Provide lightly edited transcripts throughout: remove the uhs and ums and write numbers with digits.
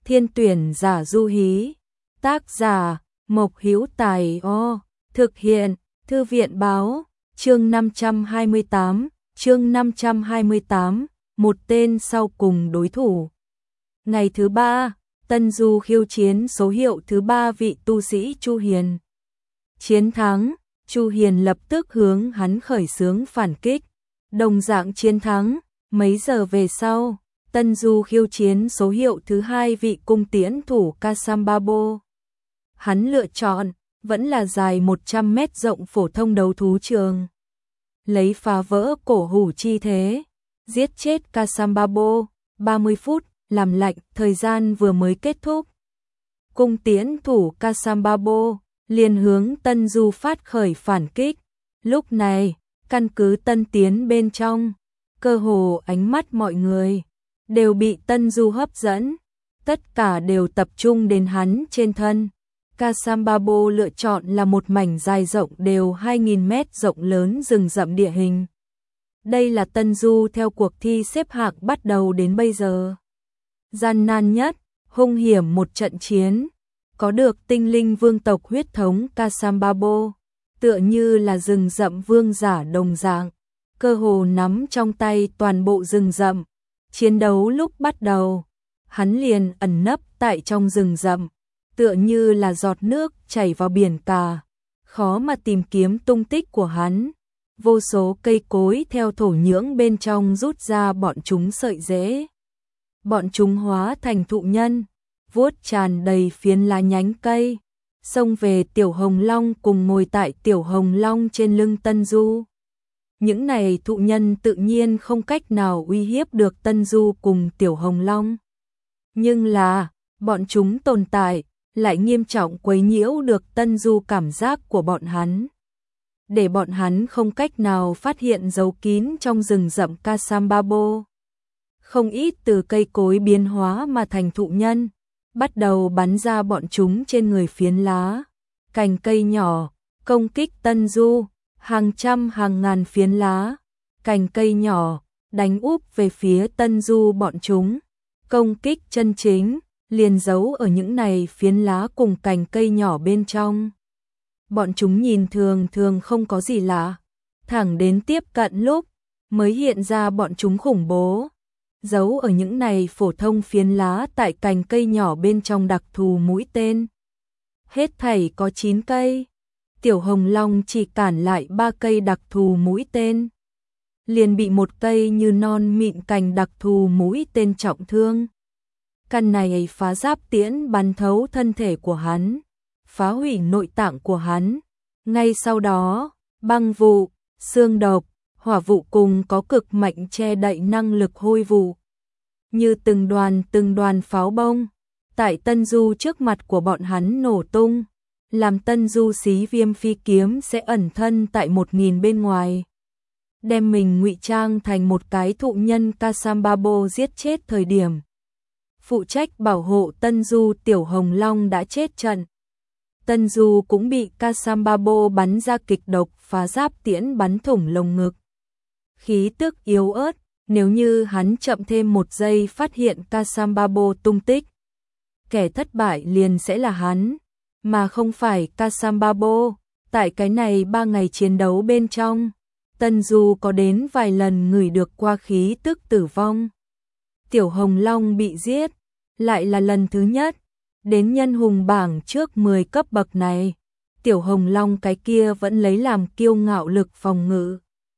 Thiên tuyển giả Du Hí. Tác giả Mộc Hữu Tài. Thực hiện Thư viện báo. Chương 528, một tên sau cùng đối thủ. Ngày thứ 3, Tân Du khiêu chiến số hiệu thứ 3 vị tu sĩ Chu Hiền. Chiến thắng, Chu Hiền lập tức hướng hắn khởi xướng phản kích. Đồng dạng chiến thắng, mấy giờ về sau, Tân Du khiêu chiến số hiệu thứ 2 vị cung tiễn thủ Kasambabo. Hắn lựa chọn, vẫn là dài 100 mét rộng phổ thông đấu thú trường. Lấy phá vỡ cổ hủ chi thế, giết chết Kasambabo, 30 phút, làm lạnh, thời gian vừa mới kết thúc. Cung tiễn thủ Kasambabo liền hướng Tân Du phát khởi phản kích. Lúc này, căn cứ Tân Tiến bên trong, cơ hồ ánh mắt mọi người đều bị Tân Du hấp dẫn, tất cả đều tập trung đến hắn trên thân. Kasambabo lựa chọn là một mảnh dài rộng đều 2.000 mét rộng lớn rừng rậm địa hình. Đây là Tân Du theo cuộc thi xếp hạng bắt đầu đến bây giờ gian nan nhất, hung hiểm một trận chiến. Có được tinh linh vương tộc huyết thống Kasambabo, tựa như là rừng rậm vương giả đồng dạng, cơ hồ nắm trong tay toàn bộ rừng rậm. Chiến đấu lúc bắt đầu, hắn liền ẩn nấp tại trong rừng rậm, tựa như là giọt nước chảy vào biển cả, khó mà tìm kiếm tung tích của hắn. Vô số cây cối theo thổ nhưỡng bên trong rút ra bọn chúng sợi rễ. Bọn chúng hóa thành thụ nhân, vuốt tràn đầy phiến lá nhánh cây, xông về Tiểu Hồng Long cùng ngồi tại Tiểu Hồng Long trên lưng Tân Du. Những này thụ nhân tự nhiên không cách nào uy hiếp được Tân Du cùng Tiểu Hồng Long. Nhưng là, bọn chúng tồn tại, lại nghiêm trọng quấy nhiễu được Tân Du cảm giác của bọn hắn. Để bọn hắn không cách nào phát hiện dấu kín trong rừng rậm Kasambabo. Không ít từ cây cối biến hóa mà thành thụ nhân, bắt đầu bắn ra bọn chúng trên người phiến lá, cành cây nhỏ, công kích Tân Du, hàng trăm hàng ngàn phiến lá, cành cây nhỏ, đánh úp về phía Tân Du bọn chúng. Công kích chân chính, liền giấu ở những này phiến lá cùng cành cây nhỏ bên trong. Bọn chúng nhìn thường thường không có gì lạ, thẳng đến tiếp cận lúc, mới hiện ra bọn chúng khủng bố. Giấu ở những này phổ thông phiến lá tại cành cây nhỏ bên trong đặc thù mũi tên. Hết thảy có 9 cây. Tiểu Hồng Long chỉ cản lại 3 cây đặc thù mũi tên. Liền bị một cây như non mịn cành đặc thù mũi tên trọng thương. Căn này phá giáp tiễn bắn thấu thân thể của hắn, phá hủy nội tạng của hắn. Ngay sau đó, băng vụ, xương độc, hỏa vụ cùng có cực mạnh che đậy năng lực hôi vụ. Như từng đoàn pháo bông, tại Tân Du trước mặt của bọn hắn nổ tung, làm Tân Du xí viêm phi kiếm sẽ ẩn thân tại 1000 bên ngoài. Đem mình ngụy trang thành một cái thụ nhân Kasambabo giết chết thời điểm. Phụ trách bảo hộ Tân Du Tiểu Hồng Long đã chết trận. Tân Du cũng bị Kasambabo bắn ra kịch độc phá giáp tiễn bắn thủng lồng ngực. Khí tức yếu ớt, nếu như hắn chậm thêm 1 giây phát hiện Kasambabo tung tích, kẻ thất bại liền sẽ là hắn, mà không phải Kasambabo. Tại cái này 3 ngày chiến đấu bên trong, Tân Du có đến vài lần ngửi được qua khí tức tử vong. Tiểu Hồng Long bị giết, lại là lần thứ nhất. Đến nhân hùng bảng trước 10 cấp bậc này, Tiểu Hồng Long cái kia vẫn lấy làm kiêu ngạo lực phòng ngự.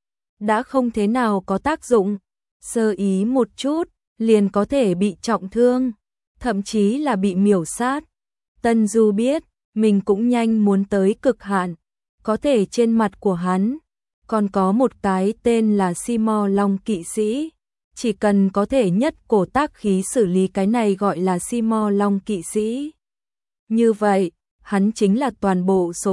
Đã không thế nào có tác dụng, sơ ý một chút, liền có thể bị trọng thương, thậm chí là bị miểu sát. Tân Du biết, mình cũng nhanh muốn tới cực hạn, có thể trên mặt của hắn, còn có một cái tên là Simo Long kỵ sĩ. Chỉ cần có thể nhất cổ tác khí xử lý cái này gọi là Simo Long kỵ sĩ. Như vậy, hắn chính là toàn bộ số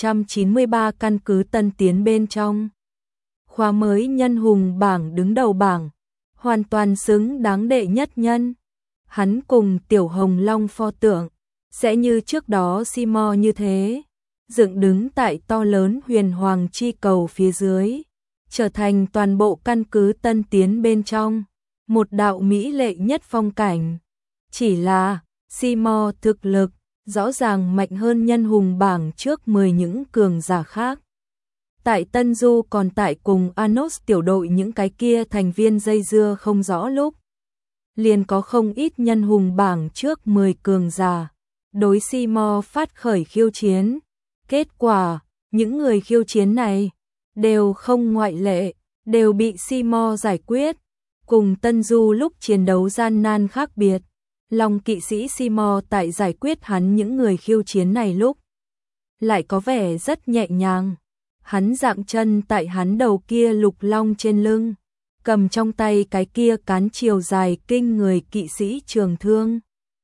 793 căn cứ Tân Tiến bên trong. Khóa mới nhân hùng bảng đứng đầu bảng, hoàn toàn xứng đáng đệ nhất nhân. Hắn cùng Tiểu Hồng Long pho tượng, sẽ như trước đó Simo như thế, dựng đứng tại to lớn huyền hoàng chi cầu phía dưới, trở thành toàn bộ căn cứ Tân Tiến bên trong, một đạo mỹ lệ nhất phong cảnh. Chỉ là, Simo thực lực rõ ràng mạnh hơn nhân hùng bảng trước 10 những cường giả khác. Tại Tân Du còn tại cùng Anos tiểu đội những cái kia thành viên dây dưa không rõ lúc. Liền có không ít nhân hùng bảng trước 10 cường giả. Đối Simo phát khởi khiêu chiến. Kết quả, những người khiêu chiến này đều không ngoại lệ, đều bị Simo giải quyết. Cùng Tân Du lúc chiến đấu gian nan khác biệt. Long kỵ sĩ Simo tại giải quyết hắn những người khiêu chiến này lúc lại có vẻ rất nhẹ nhàng. Hắn dạng chân tại hắn đầu kia lục long trên lưng, cầm trong tay cái kia cán chiều dài kinh người kỵ sĩ trường thương.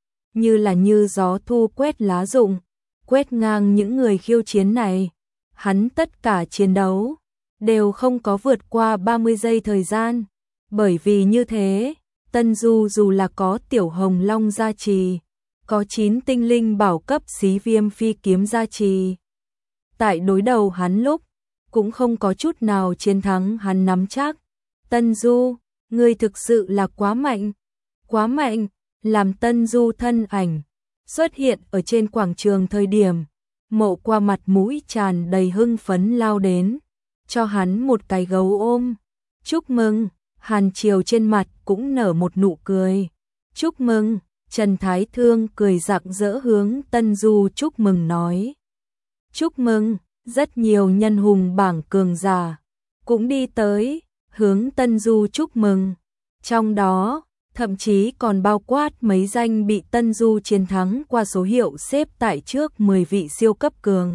Như gió thu quét lá rụng, quét ngang những người khiêu chiến này. Hắn tất cả chiến đấu đều không có vượt qua 30 giây thời gian. Bởi vì như thế, Tân Du dù là có tiểu hồng long gia trì, có 9 tinh linh bảo cấp xí viêm phi kiếm gia trì. Tại đối đầu hắn lúc, cũng không có chút nào chiến thắng hắn nắm chắc. Tân Du, ngươi thực sự là quá mạnh. Quá mạnh, làm Tân Du thân ảnh xuất hiện ở trên quảng trường thời điểm. Mộ Qua mặt mũi tràn đầy hưng phấn lao đến, cho hắn một cái gấu ôm. Chúc mừng, Hàn Triều trên mặt cũng nở một nụ cười. Chúc mừng, Trần Thái Thương cười rạng rỡ hướng Tân Du chúc mừng nói. Chúc mừng, rất nhiều nhân hùng bảng cường giả cũng đi tới, hướng Tân Du chúc mừng. Trong đó, thậm chí còn bao quát mấy danh bị Tân Du chiến thắng qua số hiệu xếp tại trước 10 vị siêu cấp cường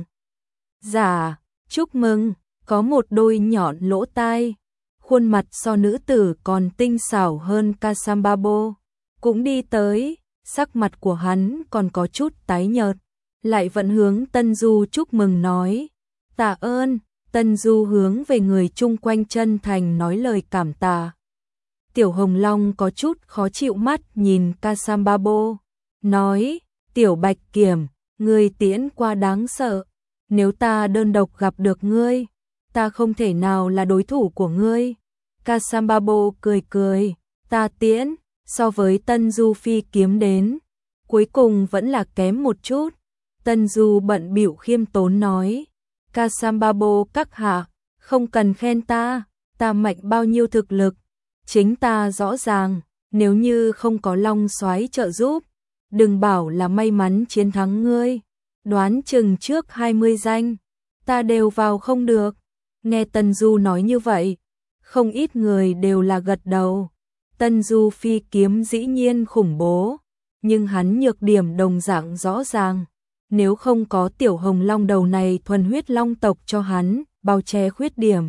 giả. Chúc mừng, có một đôi nhọn lỗ tai, khuôn mặt so nữ tử còn tinh xảo hơn Kasambabo, cũng đi tới, sắc mặt của hắn còn có chút tái nhợt, lại vẫn hướng Tân Du chúc mừng nói. Tạ ơn. Tân Du hướng về người chung quanh chân thành nói lời cảm tạ. Tiểu Hồng Long có chút khó chịu mắt nhìn Kasambabo, nói, Tiểu Bạch Kiểm, ngươi tiễn qua đáng sợ. Nếu ta đơn độc gặp được ngươi, ta không thể nào là đối thủ của ngươi. Kasambabo cười cười, ta tiễn, so với Tân Du phi kiếm đến, cuối cùng vẫn là kém một chút. Tân Du bận bịu khiêm tốn nói, Kasambabo các hạ, không cần khen ta mạnh bao nhiêu thực lực, chính ta rõ ràng, nếu như không có Long Soái trợ giúp, đừng bảo là may mắn chiến thắng ngươi, đoán chừng trước 20 danh, ta đều vào không được. Nghe Tân Du nói như vậy, không ít người đều là gật đầu. Tân Du phi kiếm dĩ nhiên khủng bố, nhưng hắn nhược điểm đồng dạng rõ ràng. Nếu không có Tiểu Hồng Long đầu này thuần huyết long tộc cho hắn bao che khuyết điểm.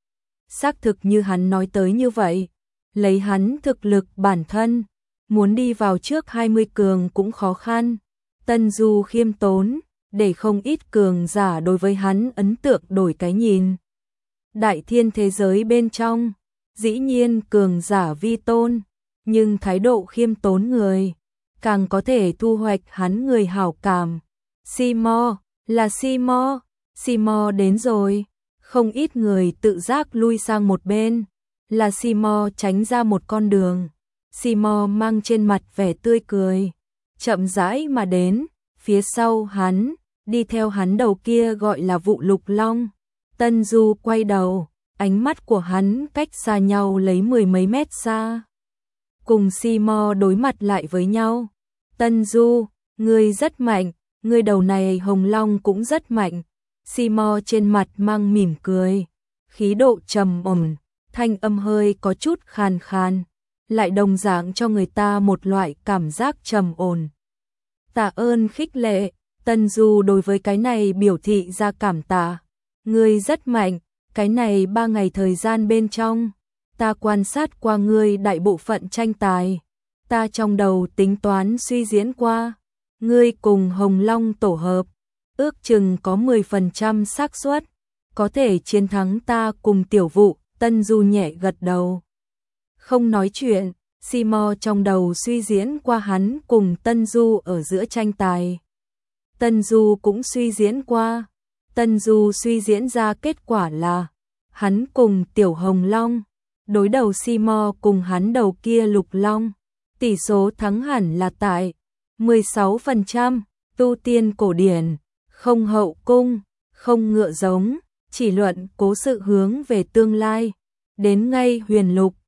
Xác thực như hắn nói tới như vậy, lấy hắn thực lực bản thân, muốn đi vào trước 20 cường cũng khó khăn. Tân Du khiêm tốn, để không ít cường giả đối với hắn ấn tượng đổi cái nhìn. Đại thiên thế giới bên trong, dĩ nhiên cường giả vi tôn, nhưng thái độ khiêm tốn người, càng có thể thu hoạch hắn người hảo cảm. Simo, là Simo, Simo đến rồi. Không ít người tự giác lui sang một bên, là Simo tránh ra một con đường. Simo mang trên mặt vẻ tươi cười, chậm rãi mà đến, phía sau hắn, đi theo hắn đầu kia gọi là Vụ Lục Long. Tân Du quay đầu, ánh mắt của hắn cách xa nhau lấy 10 mấy mét xa. Cùng Simo đối mặt lại với nhau. Tân Du, ngươi rất mạnh, ngươi đầu này Hồng Long cũng rất mạnh. Simo trên mặt mang mỉm cười, khí độ trầm ổn, thanh âm hơi có chút khàn khàn, lại đồng dạng cho người ta một loại cảm giác trầm ổn. Tạ ơn khích lệ. Tân Du đối với cái này biểu thị ra cảm tạ. Ngươi rất mạnh, cái này 3 ngày thời gian bên trong, ta quan sát qua ngươi đại bộ phận tranh tài. Ta trong đầu tính toán suy diễn qua, ngươi cùng Hồng Long tổ hợp, ước chừng có 10% xác suất có thể chiến thắng ta cùng Tiểu Vụ. Tân Du nhẹ gật đầu, không nói chuyện. Simo trong đầu suy diễn qua hắn cùng Tân Du ở giữa tranh tài. Tân Du cũng suy diễn qua. Tân Du suy diễn ra kết quả là hắn cùng Tiểu Hồng Long đối đầu Simo cùng hắn đầu kia Lục Long. Tỷ số thắng hẳn là tại 16%, tu tiên cổ điển, không hậu cung, không ngựa giống, chỉ luận cố sự hướng về tương lai. Đến ngay huyền lục,